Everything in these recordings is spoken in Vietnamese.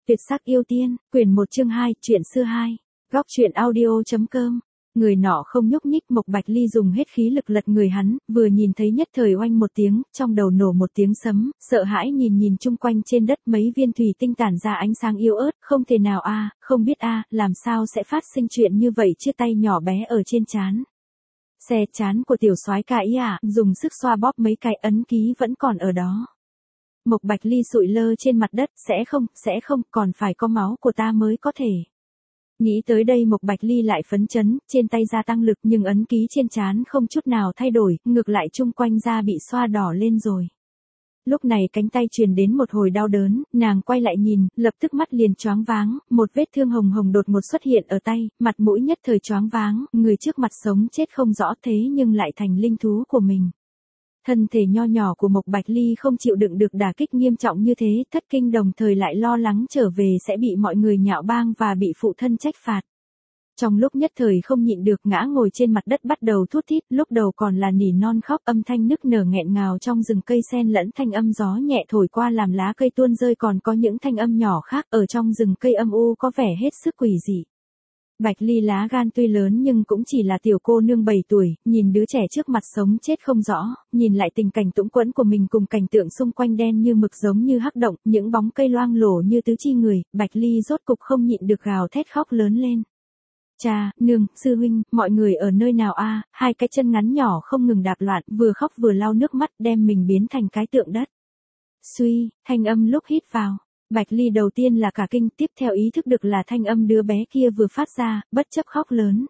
Tuyệt sắc yêu tiên, quyển 1 chương 2, truyện xưa 2. Góc truyện audio.com. Người nọ không nhúc nhích, Mộc Bạch Ly dùng hết khí lực lật người hắn, vừa nhìn thấy nhất thời oanh một tiếng, trong đầu nổ một tiếng sấm, sợ hãi nhìn chung quanh trên đất, mấy viên thủy tinh tản ra ánh sáng yếu ớt, không thể nào không biết làm sao sẽ phát sinh chuyện như vậy, chia tay nhỏ bé ở trên trán. Xe trán của tiểu soái ca ý dùng sức xoa bóp mấy cái ấn ký vẫn còn ở đó. Mộc Bạch Ly sụi lơ trên mặt đất, sẽ không, còn phải có máu của ta mới có thể. Nghĩ tới đây Mộc Bạch Ly lại phấn chấn, trên tay gia tăng lực nhưng ấn ký trên trán không chút nào thay đổi, ngược lại chung quanh da bị xoa đỏ lên rồi. Lúc này cánh tay truyền đến một hồi đau đớn, nàng quay lại nhìn, lập tức mắt liền choáng váng, một vết thương hồng hồng đột ngột xuất hiện ở tay, mặt mũi nhất thời choáng váng, người trước mặt sống chết không rõ thế nhưng lại thành linh thú của mình. Thân thể nho nhỏ của Mộc Bạch Ly không chịu đựng được đả kích nghiêm trọng như thế, thất kinh đồng thời lại lo lắng trở về sẽ bị mọi người nhạo báng và bị phụ thân trách phạt. Trong lúc nhất thời không nhịn được ngã ngồi trên mặt đất bắt đầu thút thít, lúc đầu còn là nỉ non khóc, âm thanh nức nở nghẹn ngào trong rừng cây xen lẫn thanh âm gió nhẹ thổi qua làm lá cây tuôn rơi, còn có những thanh âm nhỏ khác ở trong rừng cây âm u có vẻ hết sức quỷ dị. Bạch Ly lá gan tuy lớn nhưng cũng chỉ là tiểu cô nương 7 tuổi, nhìn đứa trẻ trước mặt sống chết không rõ, nhìn lại tình cảnh túng quẫn của mình cùng cảnh tượng xung quanh đen như mực giống như hắc động, những bóng cây loang lổ như tứ chi người, Bạch Ly rốt cục không nhịn được gào thét khóc lớn lên. Cha, nương, sư huynh, mọi người ở nơi nào hai cái chân ngắn nhỏ không ngừng đạp loạn, vừa khóc vừa lau nước mắt đem mình biến thành cái tượng đất. Suy, thanh âm lúc hít vào. Bạch Ly đầu tiên là cả kinh, tiếp theo ý thức được là thanh âm đứa bé kia vừa phát ra, bất chấp khóc lớn.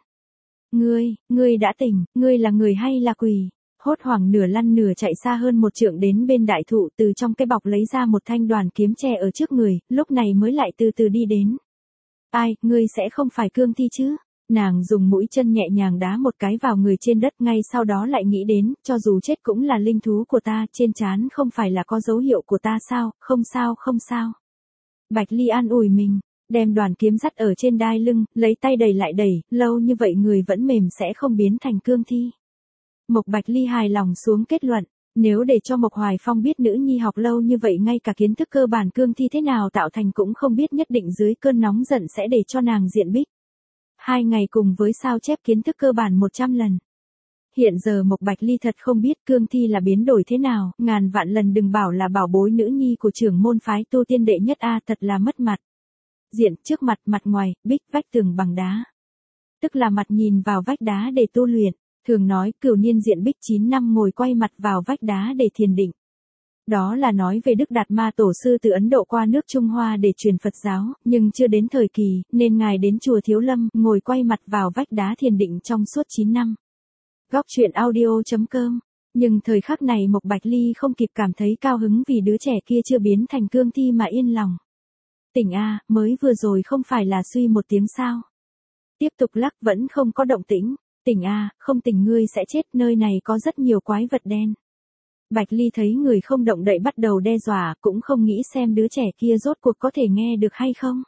Ngươi đã tỉnh, ngươi là người hay là quỷ? Hốt hoảng nửa lăn nửa chạy xa hơn 1 trượng đến bên đại thụ, từ trong cái bọc lấy ra một thanh đoàn kiếm tre ở trước người, lúc này mới lại từ từ đi đến. Ai, ngươi sẽ không phải cương thi chứ? Nàng dùng mũi chân nhẹ nhàng đá một cái vào người trên đất, ngay sau đó lại nghĩ đến, cho dù chết cũng là linh thú của ta, trên trán không phải là có dấu hiệu của ta sao, không sao. Bạch Ly an ủi mình, đem đoàn kiếm dắt ở trên đai lưng, lấy tay đẩy lại đẩy, lâu như vậy người vẫn mềm sẽ không biến thành cương thi. Mộc Bạch Ly hài lòng xuống kết luận, nếu để cho Mộc Hoài Phong biết nữ nhi học lâu như vậy ngay cả kiến thức cơ bản cương thi thế nào tạo thành cũng không biết, nhất định dưới cơn nóng giận sẽ để cho nàng diện bích. 2 ngày cùng với sao chép kiến thức cơ bản 100 lần. Hiện giờ Mộc Bạch Ly thật không biết cương thi là biến đổi thế nào, ngàn vạn lần đừng bảo là bảo bối nữ nhi của trưởng môn phái tu tiên đệ nhất thật là mất mặt. Diện trước mặt, mặt ngoài, bích vách tường bằng đá. Tức là mặt nhìn vào vách đá để tu luyện, thường nói cửu niên diện bích 9 năm ngồi quay mặt vào vách đá để thiền định. Đó là nói về Đức Đạt Ma tổ sư từ Ấn Độ qua nước Trung Hoa để truyền Phật giáo, nhưng chưa đến thời kỳ, nên ngài đến chùa Thiếu Lâm, ngồi quay mặt vào vách đá thiền định trong suốt 9 năm. Góc truyện audio.com. Nhưng thời khắc này Mộc Bạch Ly không kịp cảm thấy cao hứng vì đứa trẻ kia chưa biến thành cương thi mà yên lòng. Tỉnh mới vừa rồi không phải là suy một tiếng sao? Tiếp tục lắc vẫn không có động tĩnh. Tỉnh không tỉnh ngươi sẽ chết, nơi này có rất nhiều quái vật đen. Bạch Ly thấy người không động đậy bắt đầu đe dọa, cũng không nghĩ xem đứa trẻ kia rốt cuộc có thể nghe được hay không.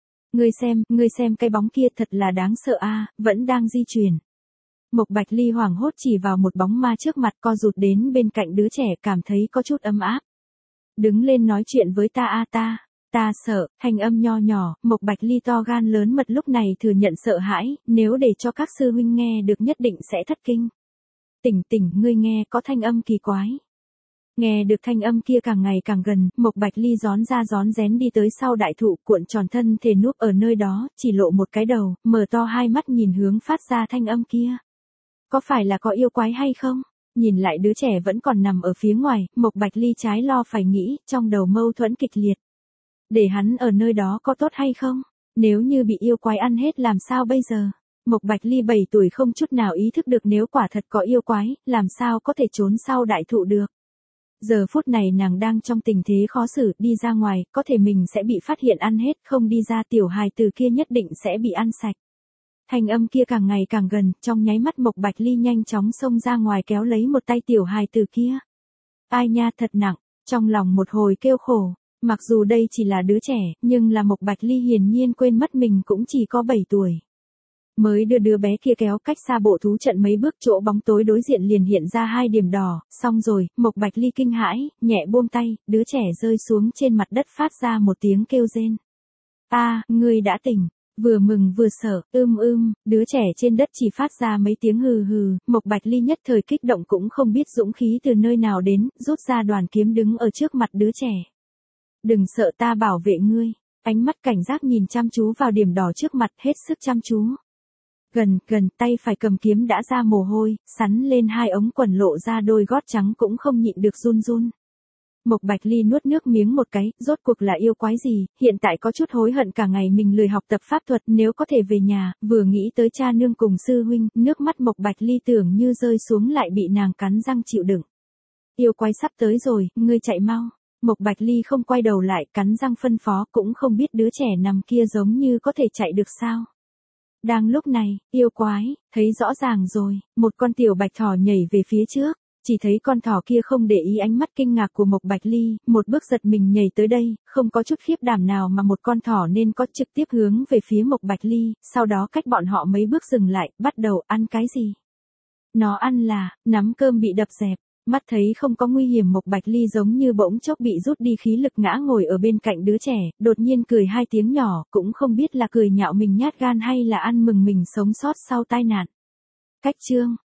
Ngươi xem cái bóng kia thật là đáng sợ vẫn đang di chuyển. Mộc Bạch Ly hoảng hốt chỉ vào một bóng ma trước mặt, co rụt đến bên cạnh đứa trẻ, cảm thấy có chút ấm áp. Đứng lên nói chuyện với ta sợ, thanh âm nho nhỏ, Mộc Bạch Ly to gan lớn mật lúc này thừa nhận sợ hãi, nếu để cho các sư huynh nghe được nhất định sẽ thất kinh. Tỉnh, ngươi nghe có thanh âm kỳ quái. Nghe được thanh âm kia càng ngày càng gần, Mộc Bạch Ly rón ra rón rén đi tới sau đại thụ, cuộn tròn thân thể núp ở nơi đó, chỉ lộ một cái đầu, mở to hai mắt nhìn hướng phát ra thanh âm kia. Có phải là có yêu quái hay không? Nhìn lại đứa trẻ vẫn còn nằm ở phía ngoài, Mộc Bạch Ly trái lo phải nghĩ, trong đầu mâu thuẫn kịch liệt. Để hắn ở nơi đó có tốt hay không? Nếu như bị yêu quái ăn hết làm sao bây giờ? Mộc Bạch Ly 7 tuổi không chút nào ý thức được nếu quả thật có yêu quái, làm sao có thể trốn sau đại thụ được. Giờ phút này nàng đang trong tình thế khó xử, đi ra ngoài, có thể mình sẽ bị phát hiện ăn hết, không đi ra tiểu hài tử kia nhất định sẽ bị ăn sạch. Thanh âm kia càng ngày càng gần, trong nháy mắt Mộc Bạch Ly nhanh chóng xông ra ngoài kéo lấy một tay tiểu hài tử kia. Ai nha thật nặng, trong lòng một hồi kêu khổ, mặc dù đây chỉ là đứa trẻ, nhưng là Mộc Bạch Ly hiển nhiên quên mất mình cũng chỉ có 7 tuổi. Mới đưa đứa bé kia kéo cách xa bộ thú trận mấy bước, chỗ bóng tối đối diện liền hiện ra 2 điểm đỏ, xong rồi, Mộc Bạch Ly kinh hãi, nhẹ buông tay, đứa trẻ rơi xuống trên mặt đất phát ra một tiếng kêu rên. Ngươi đã tỉnh. Vừa mừng vừa sợ, đứa trẻ trên đất chỉ phát ra mấy tiếng hừ hừ, Mộc Bạch Ly nhất thời kích động cũng không biết dũng khí từ nơi nào đến, rút ra đoàn kiếm đứng ở trước mặt đứa trẻ. Đừng sợ, ta bảo vệ ngươi. Ánh mắt cảnh giác nhìn chăm chú vào điểm đỏ trước mặt, hết sức chăm chú. Gần, tay phải cầm kiếm đã ra mồ hôi, sắn lên hai ống quần lộ ra đôi gót trắng cũng không nhịn được run run. Mộc Bạch Ly nuốt nước miếng một cái, rốt cuộc là yêu quái gì, hiện tại có chút hối hận cả ngày mình lười học tập pháp thuật, nếu có thể về nhà, vừa nghĩ tới cha nương cùng sư huynh, nước mắt Mộc Bạch Ly tưởng như rơi xuống lại bị nàng cắn răng chịu đựng. Yêu quái sắp tới rồi, ngươi chạy mau. Mộc Bạch Ly không quay đầu lại, cắn răng phân phó, cũng không biết đứa trẻ nằm kia giống như có thể chạy được sao. Đang lúc này, yêu quái, thấy rõ ràng rồi, một con tiểu bạch thỏ nhảy về phía trước. Chỉ thấy con thỏ kia không để ý ánh mắt kinh ngạc của Mộc Bạch Ly, một bước giật mình nhảy tới đây, không có chút khiếp đảm nào mà một con thỏ nên có, trực tiếp hướng về phía Mộc Bạch Ly, sau đó cách bọn họ mấy bước dừng lại, bắt đầu ăn cái gì. Nó ăn là, nắm cơm bị đập dẹp. Mắt thấy không có nguy hiểm, Mộc Bạch Ly giống như bỗng chốc bị rút đi khí lực, ngã ngồi ở bên cạnh đứa trẻ, đột nhiên cười hai tiếng nhỏ, cũng không biết là cười nhạo mình nhát gan hay là ăn mừng mình sống sót sau tai nạn. Cách chương